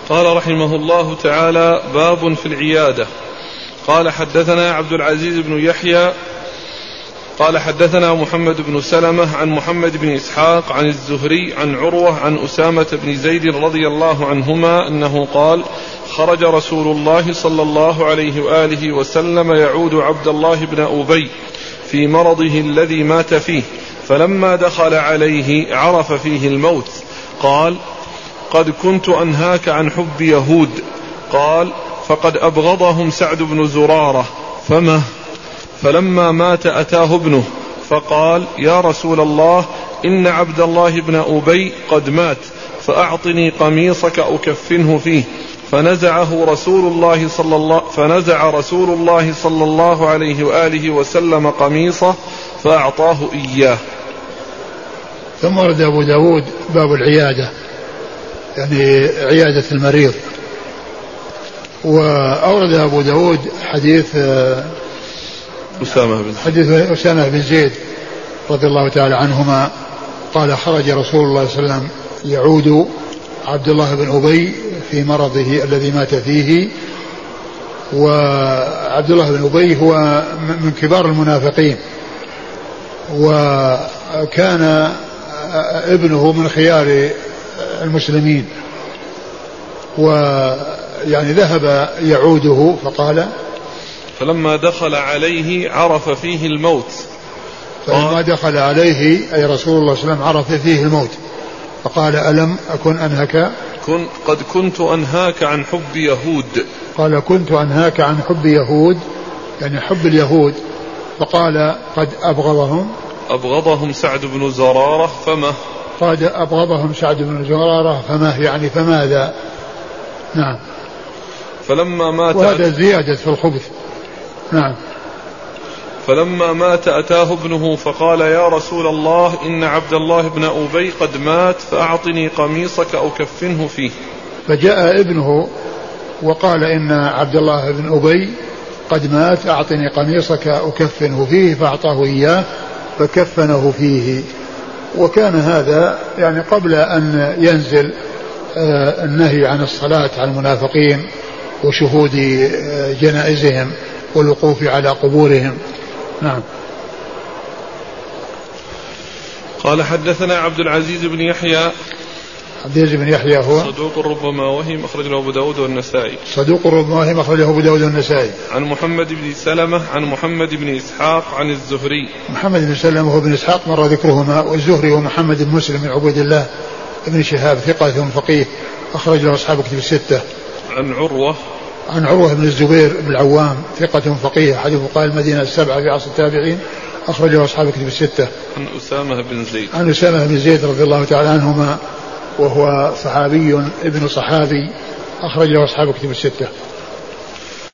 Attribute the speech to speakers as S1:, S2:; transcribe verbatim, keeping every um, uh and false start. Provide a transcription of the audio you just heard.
S1: قال رحمه الله تعالى: باب في العيادة. قال حدثنا عبد العزيز بن يحيى قال حدثنا محمد بن سلمة عن محمد بن إسحاق عن الزهري عن عروة عن أسامة بن زيد رضي الله عنهما أنه قال: خرج رسول الله صلى الله عليه وآله وسلم يعود عبد الله بن أبي في مرضه الذي مات فيه، فلما دخل عليه عرف فيه الموت، قال: قد كنت أنهاك عن حب يهود. قال: فقد أبغضهم سعد بن زرارة، فما فلما مات أتاه ابنه فقال: يا رسول الله، إن عبد الله بن أبي قد مات، فأعطني قميصك أكفنه فيه. فنزعه رسول الله صلى الله فنزع رسول الله صلى الله عليه وآله وسلم قميصه فأعطاه إياه.
S2: ثم ورد أبو داود باب العيادة، يعني عيادة المريض. وأورد أبو داود حديث
S1: أسامة بن
S2: حديث أسامة بن زيد رضي الله تعالى عنهما قال: خرج رسول الله صلى الله عليه وسلم يعود عبد الله بن أبي في مرضه الذي مات فيه. وعبد الله بن أبي هو من كبار المنافقين، وكان ابنه من خيار المسلمين، ويعني ذهب يعوده فقال:
S1: فلما دخل عليه عرف فيه الموت.
S2: فلما دخل عليه أي رسول الله صلى الله عليه وسلم عرف فيه الموت، فقال: ألم أكن أنهك
S1: كن قد كنت أنهاك عن حب يهود.
S2: قال: كنت أنهاك عن حب يهود، يعني حب اليهود. فقال: قد أبغضهم
S1: أبغضهم سعد بن زرارة، فما
S2: قد أبغضهم سعد بن زرارة، فما يعني فماذا. نعم.
S1: فلما مات
S2: وهذا زيادة في الخبث. نعم.
S1: فلما مات أتاه ابنه فقال: يا رسول الله، إن عبد الله بن أبي قد مات، فأعطني قميصك أكفنه فيه.
S2: فجاء ابنه وقال: إن عبد الله بن أبي قد مات، أعطني قميصك أكفنه فيه، فأعطاه إياه فكفنه فيه. وكان هذا يعني قبل أن ينزل النهي عن الصلاة على المنافقين وشهود جنائزهم والوقوف على قبورهم. نعم.
S1: قال حدثنا عبد العزيز بن يحيى
S2: عبد العزيز بن يحيى هو
S1: صدوق ربما وهم، أخرج له أبو داود والنسائي.
S2: صدوق ربما وهم، أخرج له أبو داود والنسائي.
S1: عن محمد بن سلمة عن محمد بن إسحاق عن الزهري.
S2: محمد بن سلمة هو بن إسحاق مر ذكرهما، والزهري هو محمد بن مسلم بن عبيد الله بن شهاب ثقة فقيه، أخرج له أصحاب كتب الستة.
S1: عن عروة
S2: عن عروة بن الزبير بن العوام ثقة فقيه، أحد فقهاء المدينة السبعة في عصر التابعين، أخرجه أصحاب كتب الستة.
S1: عن أسامة بن زيد
S2: عن أسامة بن زيد رضي الله تعالى عنهما، وهو صحابي ابن صحابي، أخرجه أصحاب كتب الستة.